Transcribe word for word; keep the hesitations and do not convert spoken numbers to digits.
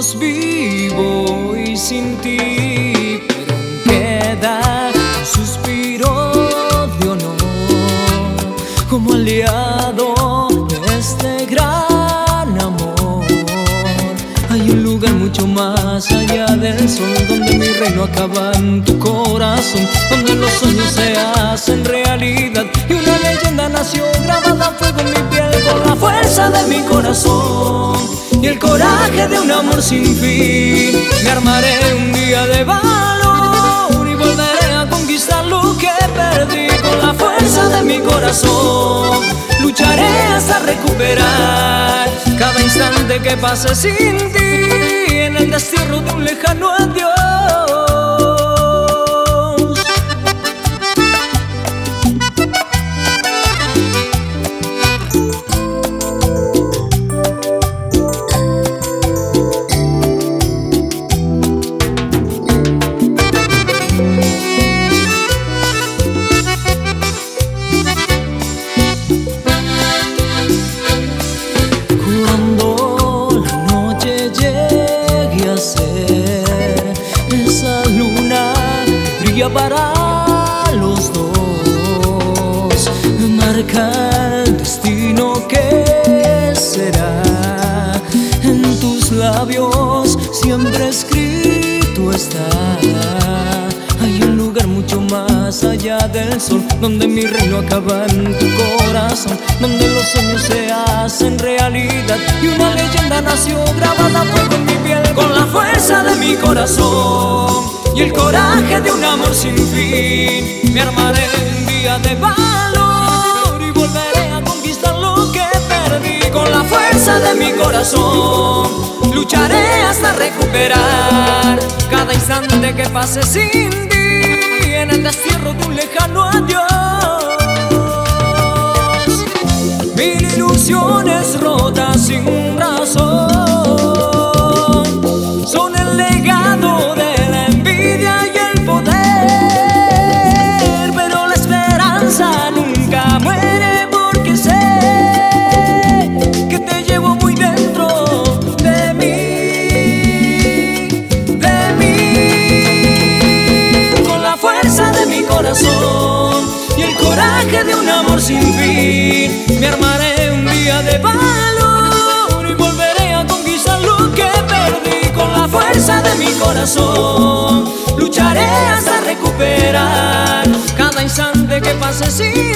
años vivo y sin ti, pero aún queda un suspiro de honor como aliado de este gran amor. Hay un lugar mucho más allá del sol, donde mi reino acaba en tu corazón, donde los sueños se hacen realidad y una leyenda nació grabada a fuego en mi piel con la fuerza de mi corazón y el coraje de un amor sin fin. Me armaré un día de valor y volveré a conquistar lo que perdí con la fuerza de mi corazón. Lucharé hasta recuperar cada instante que pase sin ti en el destierro de un lejano adiós. Esa luna brilla para los dos, marca el destino que será. En tus labios siempre escrito está. Hay un lugar mucho más allá del sol, donde mi reino acaba en tu corazón, donde los sueños se hacen realidad y una leyenda nació grabada a fuego en mi piel con la fuerza de mi corazón y el coraje de un amor sin fin. Me armaré un día de valor y volveré a conquistar lo que perdí con la fuerza de mi corazón. Lucharé hasta recuperar cada instante que pase sin ti en el destierro de un lejano adiós. Mil ilusiones rotas sin razón son el legado de la envidia y el poder, pero la esperanza nunca muere, porque sé que te llevo muy dentro de mí, de mí, con la fuerza de mi corazón y el coraje de un amor sin fin. Me armaré un día de valor y volveré a conquistar lo que perdí con la fuerza de mi corazón. Lucharé hasta recuperar cada instante que pase sin